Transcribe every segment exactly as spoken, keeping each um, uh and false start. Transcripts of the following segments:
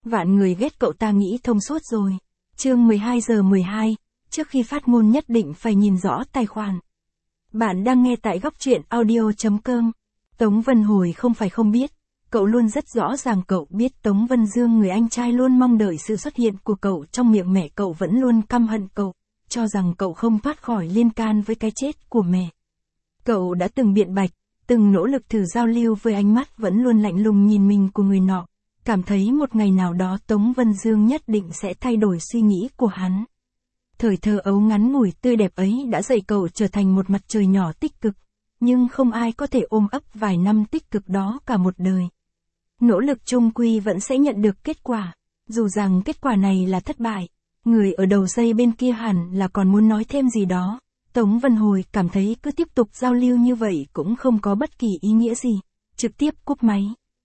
Vạn người ghét cậu ta nghĩ thông suốt rồi. Chương mười hai giờ mười hai, trước khi phát ngôn nhất định phải nhìn rõ tài khoản. Bạn đang nghe tại góc truyện audio chấm com. Tống Vân Hồi không phải không biết, cậu luôn rất rõ ràng cậu biết Tống Vân Dương người anh trai luôn mong đợi sự xuất hiện của cậu trong miệng mẹ cậu vẫn luôn căm hận cậu, cho rằng cậu không thoát khỏi liên can với cái chết của mẹ. Cậu đã từng biện bạch, từng nỗ lực thử giao lưu với ánh mắt vẫn luôn lạnh lùng nhìn mình của người nọ, cảm thấy một ngày nào đó Tống Vân Dương nhất định sẽ thay đổi suy nghĩ của hắn. Thời thơ ấu ngắn ngủi tươi đẹp ấy đã dạy cậu trở thành một mặt trời nhỏ tích cực, nhưng không ai có thể ôm ấp vài năm tích cực đó cả một đời. Nỗ lực chung quy vẫn sẽ nhận được kết quả, dù rằng kết quả này là thất bại. Người ở đầu dây bên kia hẳn là còn muốn nói thêm gì đó. Tống Vân Hồi cảm thấy cứ tiếp tục giao lưu như vậy cũng không có bất kỳ ý nghĩa gì, trực tiếp cúp máy.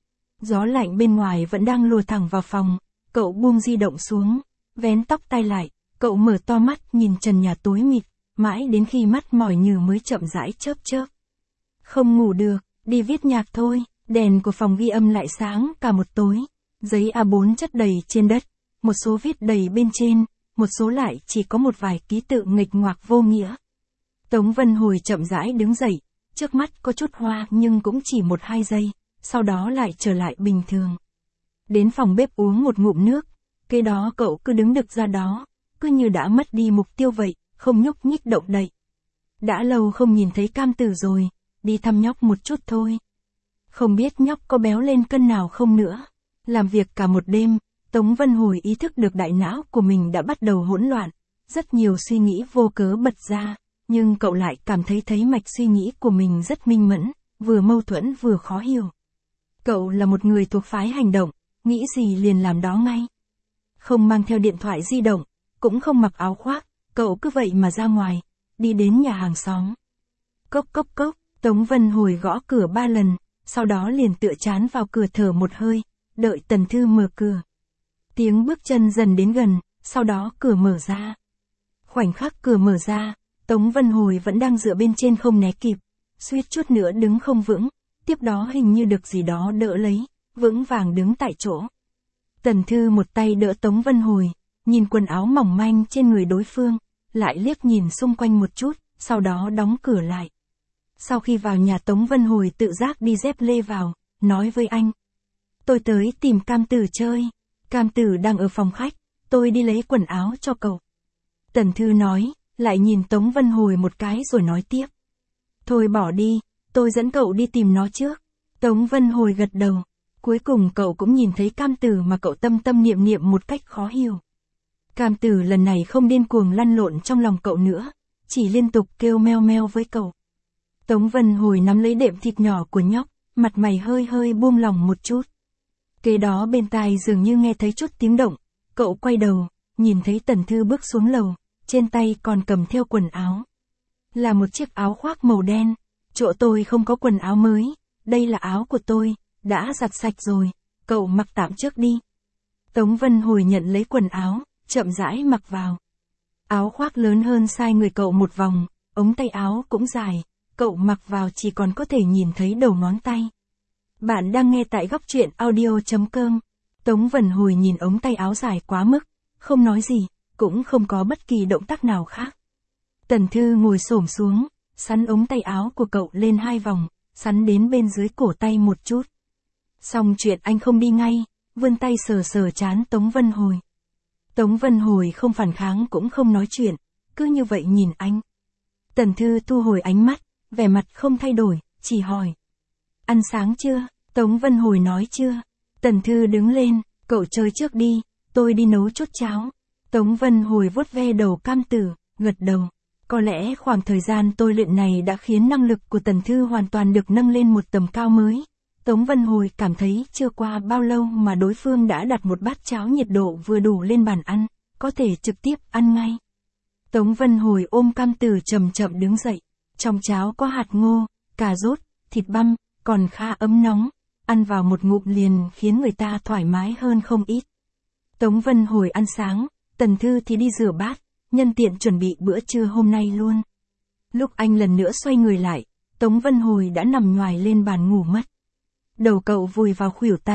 Gió lạnh bên ngoài vẫn đang lùa thẳng vào phòng, cậu buông di động xuống, vén tóc tai lại, cậu mở to mắt nhìn trần nhà tối mịt, mãi đến khi mắt mỏi nhừ mới chậm rãi chớp chớp. Không ngủ được, đi viết nhạc thôi, đèn của phòng ghi âm lại sáng cả một tối, giấy a bốn chất đầy trên đất, một số viết đầy bên trên, một số lại chỉ có một vài ký tự nghịch ngoạc vô nghĩa. Tống Vân Hồi chậm rãi đứng dậy, trước mắt có chút hoa nhưng cũng chỉ một hai giây, sau đó lại trở lại bình thường. Đến phòng bếp uống một ngụm nước, kế đó cậu cứ đứng đực ra đó, cứ như đã mất đi mục tiêu vậy, không nhúc nhích động đậy. Đã lâu không nhìn thấy Cam Tử rồi, đi thăm nhóc một chút thôi. Không biết nhóc có béo lên cân nào không nữa. Làm việc cả một đêm, Tống Vân Hồi ý thức được đại não của mình đã bắt đầu hỗn loạn, rất nhiều suy nghĩ vô cớ bật ra, nhưng cậu lại cảm thấy thấy mạch suy nghĩ của mình rất minh mẫn, vừa mâu thuẫn vừa khó hiểu. Cậu là một người thuộc phái hành động, nghĩ gì liền làm đó ngay. Không mang theo điện thoại di động, cũng không mặc áo khoác, cậu cứ vậy mà ra ngoài, đi đến nhà hàng xóm. Cốc cốc cốc, Tống Vân Hồi gõ cửa ba lần, sau đó liền tựa chán vào cửa thở một hơi, đợi Tần Thư mở cửa. Tiếng bước chân dần đến gần, sau đó cửa mở ra. Khoảnh khắc cửa mở ra, Tống Vân Hồi vẫn đang dựa bên trên không né kịp, suýt chút nữa đứng không vững, tiếp đó hình như được gì đó đỡ lấy, vững vàng đứng tại chỗ. Tần Thư một tay đỡ Tống Vân Hồi, nhìn quần áo mỏng manh trên người đối phương, lại liếc nhìn xung quanh một chút, sau đó đóng cửa lại. Sau khi vào nhà Tống Vân Hồi tự giác đi dép lê vào, nói với anh. Tôi tới tìm Cam Tử chơi. Cam Tử đang ở phòng khách, tôi đi lấy quần áo cho cậu. Tần Thư nói, lại nhìn Tống Vân Hồi một cái rồi nói tiếp. Thôi bỏ đi, tôi dẫn cậu đi tìm nó trước. Tống Vân Hồi gật đầu. Cuối cùng cậu cũng nhìn thấy Cam Tử mà cậu tâm tâm niệm niệm một cách khó hiểu. Cam Tử lần này không điên cuồng lăn lộn trong lòng cậu nữa, chỉ liên tục kêu meo meo với cậu. Tống Vân Hồi nắm lấy đệm thịt nhỏ của nhóc, mặt mày hơi hơi buông lỏng một chút. Kế đó bên tai dường như nghe thấy chút tiếng động, cậu quay đầu, nhìn thấy Tần Thư bước xuống lầu, trên tay còn cầm theo quần áo. Là một chiếc áo khoác màu đen, chỗ tôi không có quần áo mới, đây là áo của tôi, đã giặt sạch rồi, cậu mặc tạm trước đi. Tống Vân Hồi nhận lấy quần áo, chậm rãi mặc vào. Áo khoác lớn hơn sai người cậu một vòng, ống tay áo cũng dài, cậu mặc vào chỉ còn có thể nhìn thấy đầu ngón tay. Bạn đang nghe tại góc truyện audio chấm com. Tống Vân Hồi nhìn ống tay áo dài quá mức, không nói gì, cũng không có bất kỳ động tác nào khác. Tần Thư ngồi xổm xuống, sắn ống tay áo của cậu lên hai vòng, sắn đến bên dưới cổ tay một chút. Xong chuyện anh không đi ngay, vươn tay sờ sờ trán Tống Vân Hồi. Tống Vân Hồi không phản kháng cũng không nói chuyện, cứ như vậy nhìn anh. Tần Thư thu hồi ánh mắt, vẻ mặt không thay đổi, chỉ hỏi. Ăn sáng chưa? Tống Vân Hồi nói chưa. Tần Thư đứng lên, cậu chơi trước đi, tôi đi nấu chút cháo. Tống Vân Hồi vuốt ve đầu Cam Tử, gật đầu. Có lẽ khoảng thời gian tôi luyện này đã khiến năng lực của Tần Thư hoàn toàn được nâng lên một tầm cao mới. Tống Vân Hồi cảm thấy chưa qua bao lâu mà đối phương đã đặt một bát cháo nhiệt độ vừa đủ lên bàn ăn, có thể trực tiếp ăn ngay. Tống Vân Hồi ôm Cam Tử chậm chậm đứng dậy. Trong cháo có hạt ngô, cà rốt, thịt băm, còn khá ấm nóng, ăn vào một ngụm liền khiến người ta thoải mái hơn không ít. Tống Vân Hồi ăn sáng, Tần Thư thì đi rửa bát, nhân tiện chuẩn bị bữa trưa hôm nay luôn. Lúc anh lần nữa xoay người lại, Tống Vân Hồi đã nằm nhoài lên bàn ngủ mất. Đầu cậu vùi vào khuỷu tay,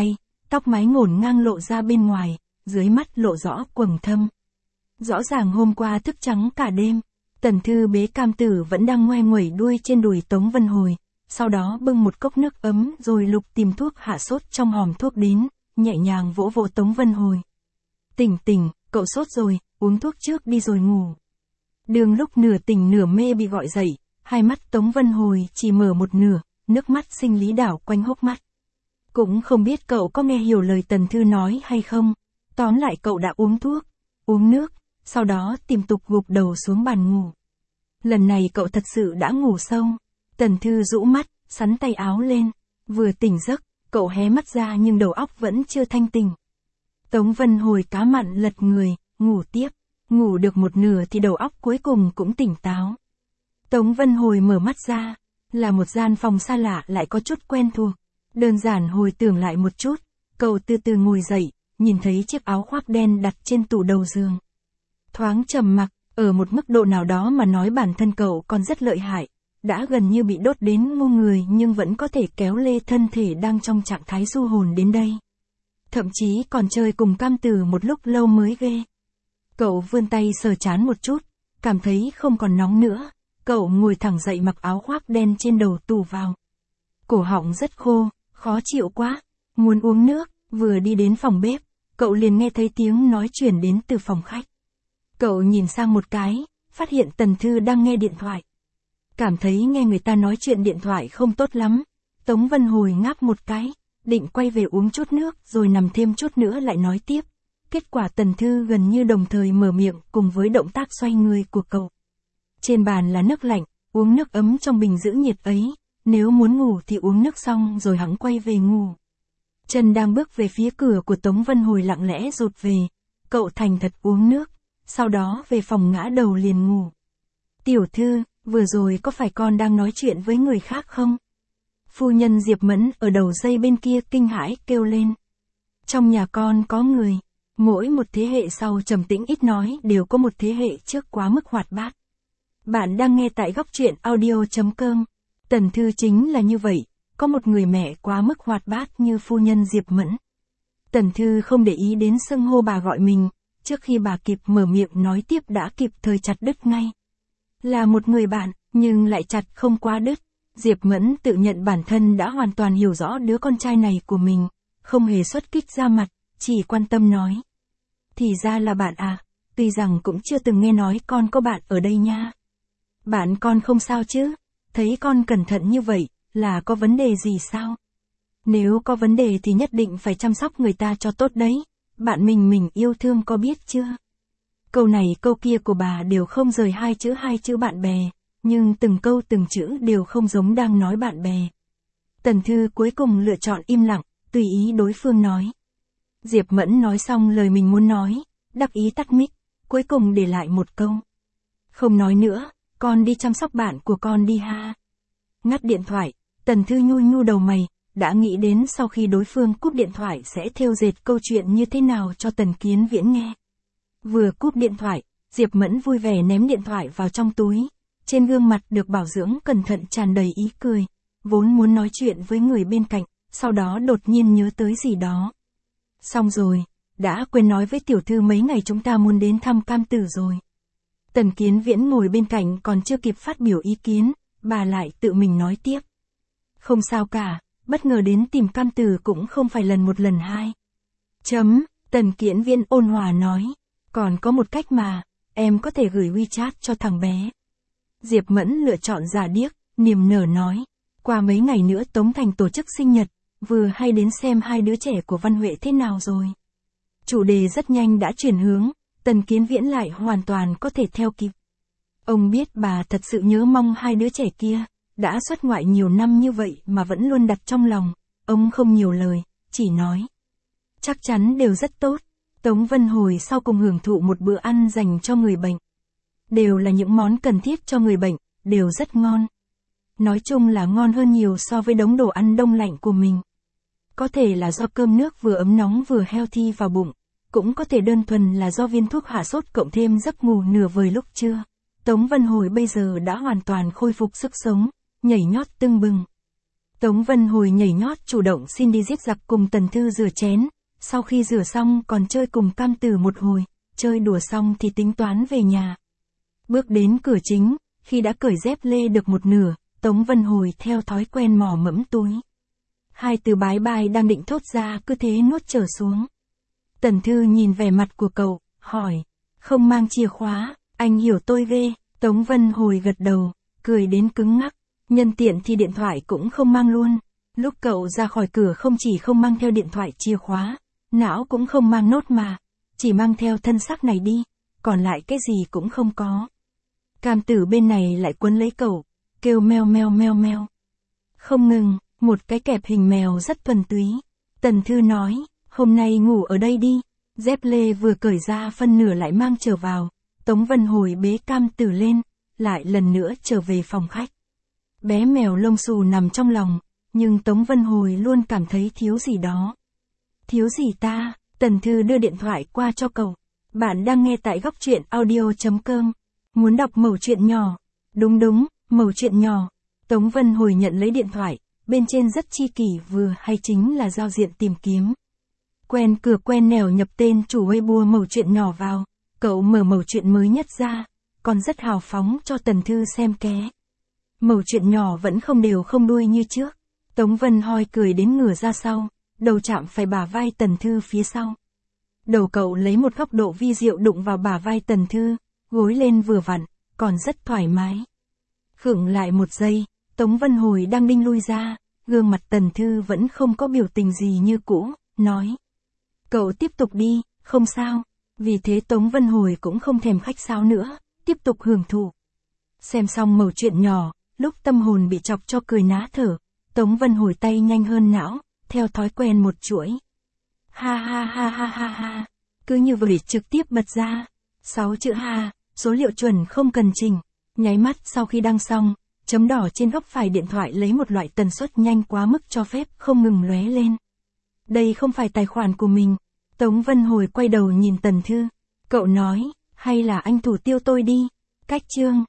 tóc mái ngổn ngang lộ ra bên ngoài, dưới mắt lộ rõ quầng thâm. Rõ ràng hôm qua thức trắng cả đêm, Tần Thư bế Cam Tử vẫn đang ngoe nguẩy đuôi trên đùi Tống Vân Hồi, sau đó bưng một cốc nước ấm rồi lục tìm thuốc hạ sốt trong hòm thuốc đến, nhẹ nhàng vỗ vỗ Tống Vân Hồi. Tỉnh tỉnh, cậu sốt rồi, uống thuốc trước đi rồi ngủ. Đường lúc nửa tỉnh nửa mê bị gọi dậy, hai mắt Tống Vân Hồi chỉ mở một nửa, nước mắt sinh lý đảo quanh hốc mắt. Cũng không biết cậu có nghe hiểu lời Tần Thư nói hay không, tóm lại cậu đã uống thuốc, uống nước, sau đó tìm tục gục đầu xuống bàn ngủ. Lần này cậu thật sự đã ngủ sâu. Tần Thư rũ mắt, sắn tay áo lên, vừa tỉnh giấc, cậu hé mắt ra nhưng đầu óc vẫn chưa thanh tỉnh. Tống Vân Hồi cá mặn lật người, ngủ tiếp, ngủ được một nửa thì đầu óc cuối cùng cũng tỉnh táo. Tống Vân Hồi mở mắt ra, là một gian phòng xa lạ lại có chút quen thuộc. Đơn giản hồi tưởng lại một chút, cậu từ từ ngồi dậy, nhìn thấy chiếc áo khoác đen đặt trên tủ đầu giường. Thoáng trầm mặc, ở một mức độ nào đó mà nói bản thân cậu còn rất lợi hại, đã gần như bị đốt đến ngu người nhưng vẫn có thể kéo lê thân thể đang trong trạng thái du hồn đến đây. Thậm chí còn chơi cùng Cam Tử một lúc lâu mới ghê. Cậu vươn tay sờ trán một chút, cảm thấy không còn nóng nữa, cậu ngồi thẳng dậy mặc áo khoác đen trên đầu tủ vào. Cổ họng rất khô, khó chịu quá, muốn uống nước, vừa đi đến phòng bếp, cậu liền nghe thấy tiếng nói chuyển đến từ phòng khách. Cậu nhìn sang một cái, phát hiện Tần Thư đang nghe điện thoại. Cảm thấy nghe người ta nói chuyện điện thoại không tốt lắm, Tống Vân Hồi ngáp một cái, định quay về uống chút nước rồi nằm thêm chút nữa lại nói tiếp. Kết quả Tần Thư gần như đồng thời mở miệng cùng với động tác xoay người của cậu. Trên bàn là nước lạnh, uống nước ấm trong bình giữ nhiệt ấy, nếu muốn ngủ thì uống nước xong rồi hẵng quay về ngủ. Chân đang bước về phía cửa của Tống Vân Hồi lặng lẽ rụt về, cậu thành thật uống nước, sau đó về phòng ngã đầu liền ngủ. Tiểu Thư, vừa rồi có phải con đang nói chuyện với người khác không? Phu nhân Diệp Mẫn ở đầu dây bên kia kinh hãi kêu lên. Trong nhà con có người, mỗi một thế hệ sau trầm tĩnh ít nói đều có một thế hệ trước quá mức hoạt bát. Bạn đang nghe tại góc truyện audio chấm com. Tần Thư chính là như vậy, có một người mẹ quá mức hoạt bát như phu nhân Diệp Mẫn. Tần Thư không để ý đến xưng hô bà gọi mình, trước khi bà kịp mở miệng nói tiếp đã kịp thời chặt đứt ngay. Là một người bạn, nhưng lại chặt không quá đứt. Diệp Mẫn tự nhận bản thân đã hoàn toàn hiểu rõ đứa con trai này của mình, không hề xuất kích ra mặt, chỉ quan tâm nói. Thì ra là bạn à, tuy rằng cũng chưa từng nghe nói con có bạn ở đây nha. Bạn con không sao chứ, thấy con cẩn thận như vậy, là có vấn đề gì sao? Nếu có vấn đề thì nhất định phải chăm sóc người ta cho tốt đấy, bạn mình mình yêu thương có biết chưa? Câu này câu kia của bà đều không rời hai chữ hai chữ bạn bè, nhưng từng câu từng chữ đều không giống đang nói bạn bè. Tần Thư cuối cùng lựa chọn im lặng, tùy ý đối phương nói. Diệp Mẫn nói xong lời mình muốn nói, đắc ý tắt mic, cuối cùng để lại một câu. Không nói nữa, con đi chăm sóc bạn của con đi ha. Ngắt điện thoại, Tần Thư nhu nhu đầu mày, đã nghĩ đến sau khi đối phương cúp điện thoại sẽ thêu dệt câu chuyện như thế nào cho Tần Kiến Viễn nghe. Vừa cúp điện thoại, Diệp Mẫn vui vẻ ném điện thoại vào trong túi, trên gương mặt được bảo dưỡng cẩn thận tràn đầy ý cười, vốn muốn nói chuyện với người bên cạnh, sau đó đột nhiên nhớ tới gì đó. Xong rồi, đã quên nói với Tiểu Thư mấy ngày chúng ta muốn đến thăm Cam Tử rồi. Tần Kiến Viễn ngồi bên cạnh còn chưa kịp phát biểu ý kiến, bà lại tự mình nói tiếp. Không sao cả, bất ngờ đến tìm Cam Tử cũng không phải lần một lần hai. Chấm, Tần Kiến Viễn ôn hòa nói, còn có một cách mà, em có thể gửi WeChat cho thằng bé. Diệp Mẫn lựa chọn giả điếc, niềm nở nói, qua mấy ngày nữa Tống Thành tổ chức sinh nhật, vừa hay đến xem hai đứa trẻ của Văn Huệ thế nào rồi. Chủ đề rất nhanh đã chuyển hướng, Tần Kiến Viễn lại hoàn toàn có thể theo kịp. Ông biết bà thật sự nhớ mong hai đứa trẻ kia, đã xuất ngoại nhiều năm như vậy mà vẫn luôn đặt trong lòng, ông không nhiều lời, chỉ nói. Chắc chắn đều rất tốt, Tống Vân Hồi sau cùng hưởng thụ một bữa ăn dành cho người bệnh. Đều là những món cần thiết cho người bệnh, đều rất ngon. Nói chung là ngon hơn nhiều so với đống đồ ăn đông lạnh của mình. Có thể là do cơm nước vừa ấm nóng vừa healthy vào bụng, cũng có thể đơn thuần là do viên thuốc hạ sốt cộng thêm giấc ngủ nửa vời lúc trưa. Tống Vân Hồi bây giờ đã hoàn toàn khôi phục sức sống, nhảy nhót tưng bừng. Tống Vân Hồi nhảy nhót chủ động xin đi giết giặc cùng Tần Thư rửa chén, sau khi rửa xong còn chơi cùng Cam Tử một hồi, chơi đùa xong thì tính toán về nhà. Bước đến cửa chính, khi đã cởi dép lê được một nửa, Tống Vân Hồi theo thói quen mò mẫm túi. Hai từ bái bai đang định thốt ra cứ thế nuốt trở xuống. Tần Thư nhìn vẻ mặt của cậu, hỏi, không mang chìa khóa, anh hiểu tôi ghê. Tống Vân Hồi gật đầu, cười đến cứng ngắc, nhân tiện thì điện thoại cũng không mang luôn. Lúc cậu ra khỏi cửa không chỉ không mang theo điện thoại chìa khóa, não cũng không mang nốt mà, chỉ mang theo thân xác này đi, còn lại cái gì cũng không có. Cam Tử bên này lại quấn lấy cậu, kêu meo meo meo meo. Không ngừng, một cái kẹp hình mèo rất thuần túy. Tần Thư nói, hôm nay ngủ ở đây đi. Dép lê vừa cởi ra phân nửa lại mang trở vào. Tống Vân Hồi bế Cam Tử lên, lại lần nữa trở về phòng khách. Bé mèo lông xù nằm trong lòng, nhưng Tống Vân Hồi luôn cảm thấy thiếu gì đó. Thiếu gì ta? Tần Thư đưa điện thoại qua cho cậu. Bạn đang nghe tại góc truyện audio chấm com. Muốn đọc mẩu chuyện nhỏ? Đúng đúng, mẩu chuyện nhỏ. Tống Vân Hồi nhận lấy điện thoại, bên trên rất chi kỷ vừa hay chính là giao diện tìm kiếm. Quen cửa quen nẻo nhập tên chủ Weibo mẩu chuyện nhỏ vào, cậu mở mẩu chuyện mới nhất ra, còn rất hào phóng cho Tần Thư xem ké. Mẩu chuyện nhỏ vẫn không đều không đuôi như trước. Tống Vân Hồi cười đến ngửa ra sau, đầu chạm phải bả vai Tần Thư phía sau. Đầu cậu lấy một góc độ vi diệu đụng vào bả vai Tần Thư, gối lên vừa vặn, còn rất thoải mái. Khựng lại một giây, Tống Vân Hồi đang đinh lui ra, gương mặt Tần Thư vẫn không có biểu tình gì như cũ, nói. Cậu tiếp tục đi, không sao. Vì thế Tống Vân Hồi cũng không thèm khách sáo nữa, tiếp tục hưởng thụ. Xem xong mẩu chuyện nhỏ, lúc tâm hồn bị chọc cho cười ná thở, Tống Vân Hồi tay nhanh hơn não, theo thói quen một chuỗi. Ha ha ha ha ha ha, cứ như vậy trực tiếp bật ra. Sáu chữ ha, số liệu chuẩn không cần chỉnh. Nháy mắt sau khi đăng xong, chấm đỏ trên góc phải điện thoại lấy một loại tần suất nhanh quá mức cho phép không ngừng lóe lên. Đây không phải tài khoản của mình. Tống Vân Hồi quay đầu nhìn Tần Thư. Cậu nói, hay là anh thủ tiêu tôi đi. Cách chương.